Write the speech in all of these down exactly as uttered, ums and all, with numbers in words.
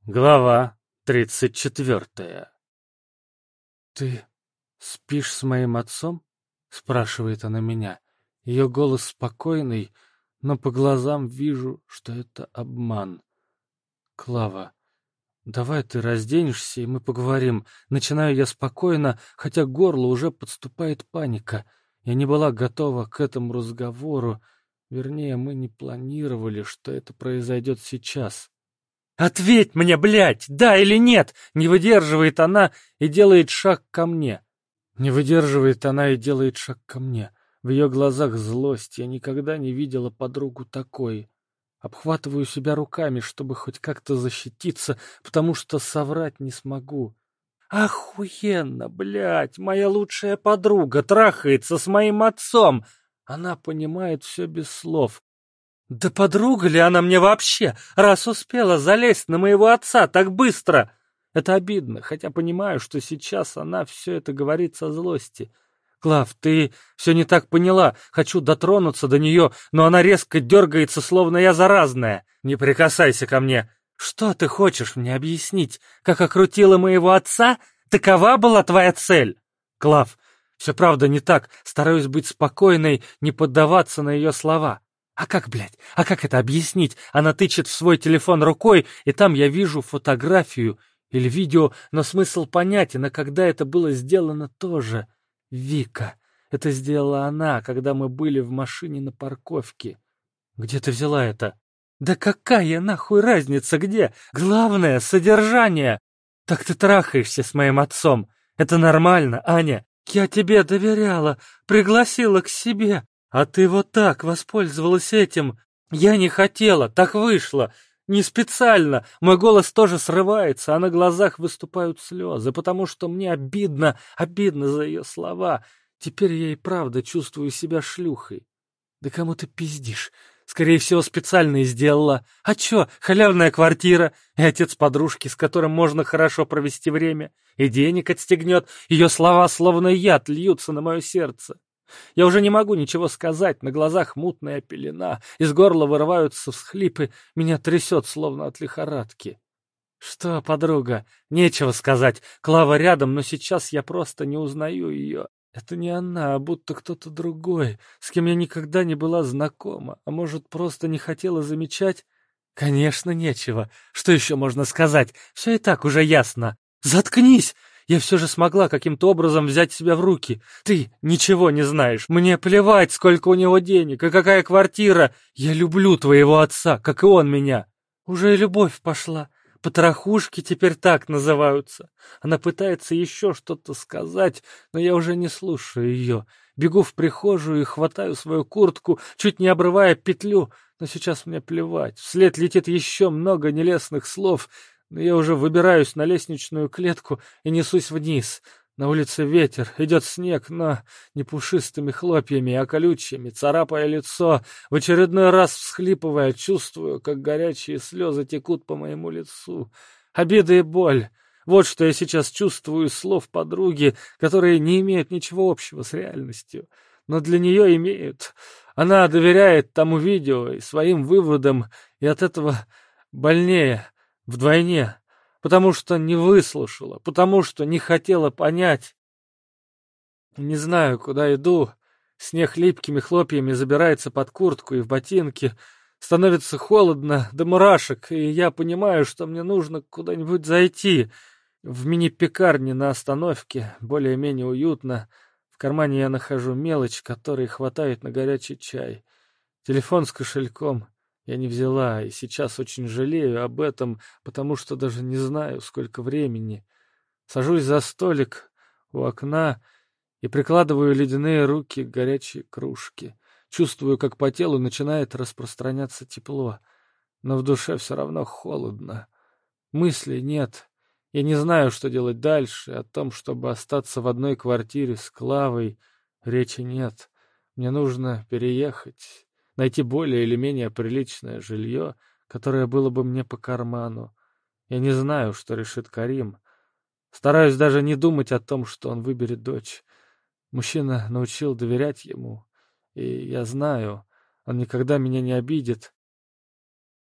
Глава тридцать четвертая. «Ты спишь с моим отцом?» — спрашивает она меня. Ее голос спокойный, но по глазам вижу, что это обман. «Клава, давай ты разденешься, и мы поговорим». Начинаю я спокойно, хотя к горлу уже подступает паника. Я не была готова к этому разговору. Вернее, мы не планировали, что это произойдет сейчас. «Ответь мне, блядь, да или нет!» Не выдерживает она и делает шаг ко мне. Не выдерживает она и делает шаг ко мне. В ее глазах злость. Я никогда не видела подругу такой. Обхватываю себя руками, чтобы хоть как-то защититься, потому что соврать не смогу. «Охуенно, блядь! Моя лучшая подруга трахается с моим отцом!» Она понимает все без слов. Да подруга ли она мне вообще, раз успела залезть на моего отца так быстро? Это обидно, хотя понимаю, что сейчас она все это говорит со злости. Клав, ты все не так поняла. Хочу дотронуться до нее, но она резко дергается, словно я заразная. Не прикасайся ко мне. Что ты хочешь мне объяснить? Как окрутила моего отца? Такова была твоя цель? Клав, все правда не так. Стараюсь быть спокойной, не поддаваться на ее слова. А как, блядь, а как это объяснить? Она тычет в свой телефон рукой, и там я вижу фотографию или видео, но смысл понятен, а когда это было сделано тоже. Вика. Это сделала она, когда мы были в машине на парковке. Где ты взяла это? Да какая нахуй разница где? Главное — содержание. Так ты трахаешься с моим отцом. Это нормально, Аня. Я тебе доверяла, пригласила к себе. А ты вот так воспользовалась этим. Я не хотела, так вышло. Не специально. Мой голос тоже срывается, а на глазах выступают слезы, потому что мне обидно, обидно за ее слова. Теперь я и правда чувствую себя шлюхой. Да кому ты пиздишь? Скорее всего, специально и сделала. А чё, халявная квартира, и отец подружки, с которым можно хорошо провести время, и денег отстегнет. Ее слова, словно яд, льются на мое сердце. Я уже не могу ничего сказать, на глазах мутная пелена, из горла вырываются всхлипы, меня трясет, словно от лихорадки. Что, подруга, нечего сказать, Клава рядом, но сейчас я просто не узнаю ее. Это не она, а будто кто-то другой, с кем я никогда не была знакома, а может, просто не хотела замечать? Конечно, нечего. Что еще можно сказать? Все и так уже ясно. Заткнись! Я все же смогла каким-то образом взять себя в руки. Ты ничего не знаешь. Мне плевать, сколько у него денег и какая квартира. Я люблю твоего отца, как и он меня. Уже и любовь пошла. Потрохушки теперь так называются. Она пытается еще что-то сказать, но я уже не слушаю ее. Бегу в прихожую и хватаю свою куртку, чуть не обрывая петлю. Но сейчас мне плевать. Вслед летит еще много нелестных слов, но я уже выбираюсь на лестничную клетку и несусь вниз. На улице ветер, идет снег, но не пушистыми хлопьями, а колючими, царапая лицо. В очередной раз всхлипывая, чувствую, как горячие слезы текут по моему лицу. Обида и боль. Вот что я сейчас чувствую из слов подруги, которые не имеют ничего общего с реальностью. Но для нее имеют. Она доверяет тому видео и своим выводам, и от этого больнее, вдвойне. Потому что не выслушала, потому что не хотела понять. Не знаю, куда иду. Снег липкими хлопьями забирается под куртку и в ботинки. Становится холодно до мурашек, и я понимаю, что мне нужно куда-нибудь зайти. В мини-пекарне на остановке, более-менее уютно. В кармане я нахожу мелочь, которой хватает на горячий чай. Телефон с кошельком я не взяла, и сейчас очень жалею об этом, потому что даже не знаю, сколько времени. Сажусь за столик у окна и прикладываю ледяные руки к горячей кружке. Чувствую, как по телу начинает распространяться тепло, но в душе все равно холодно. Мыслей нет. Я не знаю, что делать дальше. О том, чтобы остаться в одной квартире с Клавой, речи нет. Мне нужно переехать, найти более или менее приличное жилье, которое было бы мне по карману. Я не знаю, что решит Карим. Стараюсь даже не думать о том, что он выберет дочь. Мужчина научил доверять ему, и я знаю, он никогда меня не обидит.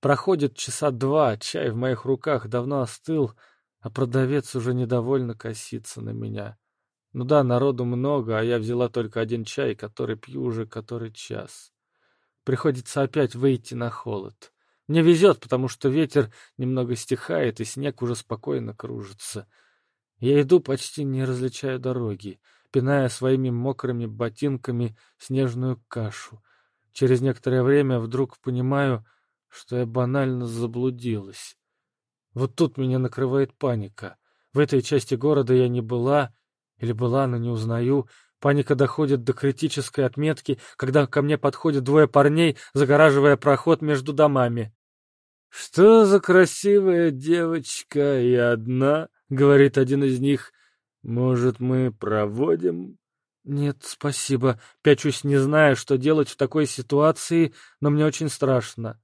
Проходит часа два, чай в моих руках давно остыл, а продавец уже недовольно косится на меня. Ну да, народу много, а я взяла только один чай, который пью уже который час. Приходится опять выйти на холод. Мне везет, потому что ветер немного стихает, и снег уже спокойно кружится. Я иду, почти не различаю дороги, пиная своими мокрыми ботинками снежную кашу. Через некоторое время вдруг понимаю, что я банально заблудилась. Вот тут меня накрывает паника. В этой части города я не была, или была, но не узнаю. Паника доходит до критической отметки, когда ко мне подходят двое парней, загораживая проход между домами. «Что за красивая девочка и одна?» — говорит один из них. «Может, мы проводим?» «Нет, спасибо. Пячусь, не зная, что делать в такой ситуации, но мне очень страшно».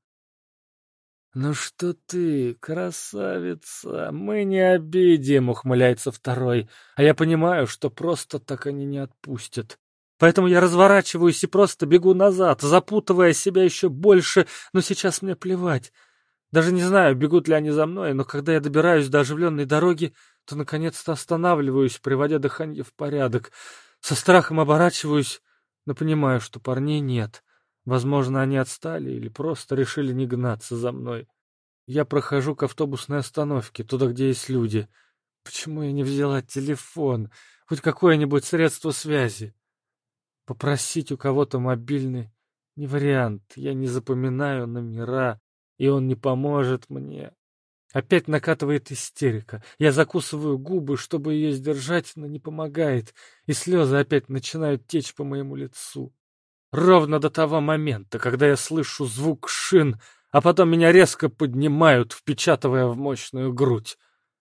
«Ну что ты, красавица, мы не обидим», — ухмыляется второй. А я понимаю, что просто так они не отпустят. Поэтому я разворачиваюсь и просто бегу назад, запутывая себя еще больше, но сейчас мне плевать. Даже не знаю, бегут ли они за мной, но когда я добираюсь до оживленной дороги, то наконец-то останавливаюсь, приводя дыхание в порядок. Со страхом оборачиваюсь, но понимаю, что парней нет. Возможно, они отстали или просто решили не гнаться за мной. Я прохожу к автобусной остановке, туда, где есть люди. Почему я не взяла телефон? Хоть какое-нибудь средство связи? Попросить у кого-то мобильный не вариант. Я не запоминаю номера, и он не поможет мне. Опять накатывает истерика. Я закусываю губы, чтобы ее сдержать, но не помогает, и слезы опять начинают течь по моему лицу. Ровно до того момента, когда я слышу звук шин, а потом меня резко поднимают, впечатывая в мощную грудь.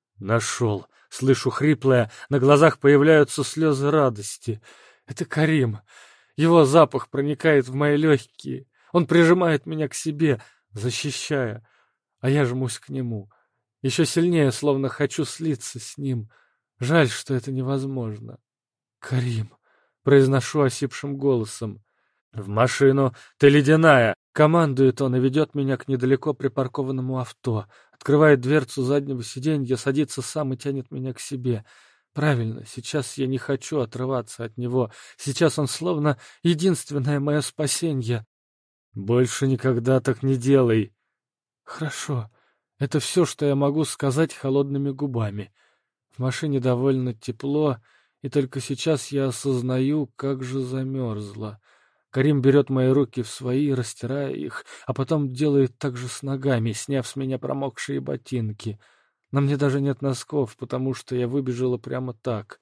Нашел. Слышу хриплое, на глазах появляются слезы радости. Это Карим. Его запах проникает в мои легкие. Он прижимает меня к себе, защищая, а я жмусь к нему. Еще сильнее, словно хочу слиться с ним. Жаль, что это невозможно. «Карим», — произношу осипшим голосом. «В машину! Ты ледяная!» — командует он и ведет меня к недалеко припаркованному авто. Открывает дверцу заднего сиденья, садится сам и тянет меня к себе. Правильно, сейчас я не хочу отрываться от него. Сейчас он словно единственное мое спасение. «Больше никогда так не делай!» «Хорошо. Это все, что я могу сказать холодными губами. В машине довольно тепло, и только сейчас я осознаю, как же замерзла. Карим берет мои руки в свои, растирая их, а потом делает так же с ногами, сняв с меня промокшие ботинки. На мне даже нет носков, потому что я выбежала прямо так.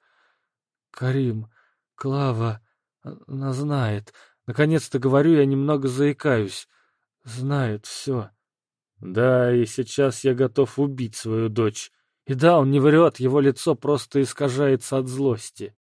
Карим, Клава, она знает. Наконец-то говорю, я немного заикаюсь. Знает все. Да, и сейчас я готов убить свою дочь. И да, он не врет, его лицо просто искажается от злости.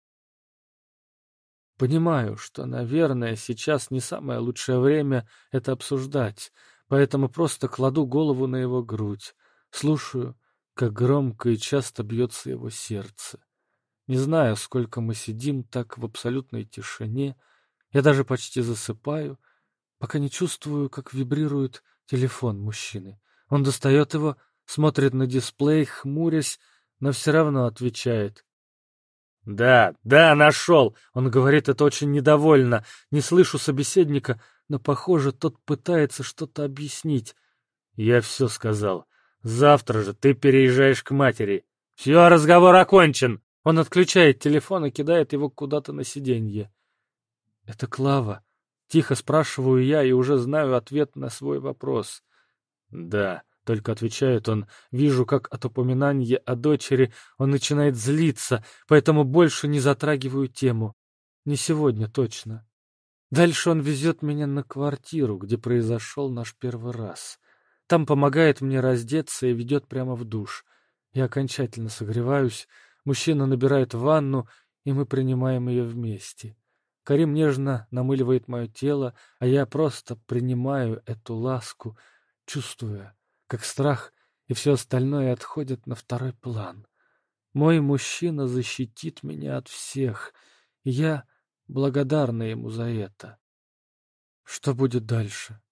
Понимаю, что, наверное, сейчас не самое лучшее время это обсуждать, поэтому просто кладу голову на его грудь, слушаю, как громко и часто бьется его сердце. Не знаю, сколько мы сидим так в абсолютной тишине, я даже почти засыпаю, пока не чувствую, как вибрирует телефон мужчины. Он достает его, смотрит на дисплей, хмурясь, но все равно отвечает. «Да, да, нашел!» Он говорит это очень недовольно. Не слышу собеседника, но, похоже, тот пытается что-то объяснить. «Я все сказал. Завтра же ты переезжаешь к матери. Все, разговор окончен!» Он отключает телефон и кидает его куда-то на сиденье. «Это Клава?» Тихо спрашиваю я и уже знаю ответ на свой вопрос. «Да», — только отвечает он, вижу, как от упоминания о дочери он начинает злиться, поэтому больше не затрагиваю тему. Не сегодня точно. Дальше он везет меня на квартиру, где произошел наш первый раз. Там помогает мне раздеться и ведет прямо в душ. Я окончательно согреваюсь, мужчина набирает ванну, и мы принимаем ее вместе. Карим нежно намыливает мое тело, а я просто принимаю эту ласку, чувствуя, как страх и все остальное отходят на второй план. Мой мужчина защитит меня от всех, и я благодарна ему за это. Что будет дальше?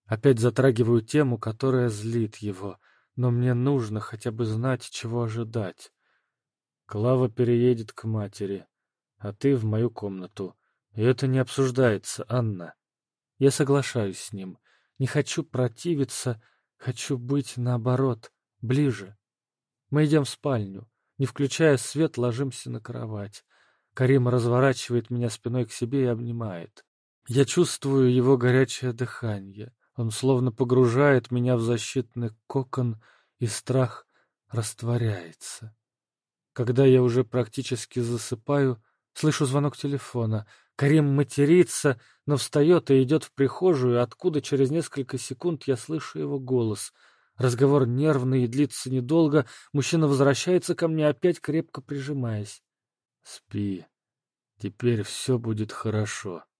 Опять затрагиваю тему, которая злит его, но мне нужно хотя бы знать, чего ожидать. Клава переедет к матери, а ты в мою комнату. И это не обсуждается, Анна. Я соглашаюсь с ним. Не хочу противиться, хочу быть, наоборот, ближе. Мы идем в спальню. Не включая свет, ложимся на кровать. Карим разворачивает меня спиной к себе и обнимает. Я чувствую его горячее дыхание. Он словно погружает меня в защитный кокон, и страх растворяется. Когда я уже практически засыпаю, слышу звонок телефона. Карим матерится, но встает и идет в прихожую, откуда через несколько секунд я слышу его голос. Разговор нервный и длится недолго. Мужчина возвращается ко мне, опять крепко прижимаясь. «Спи. Теперь все будет хорошо».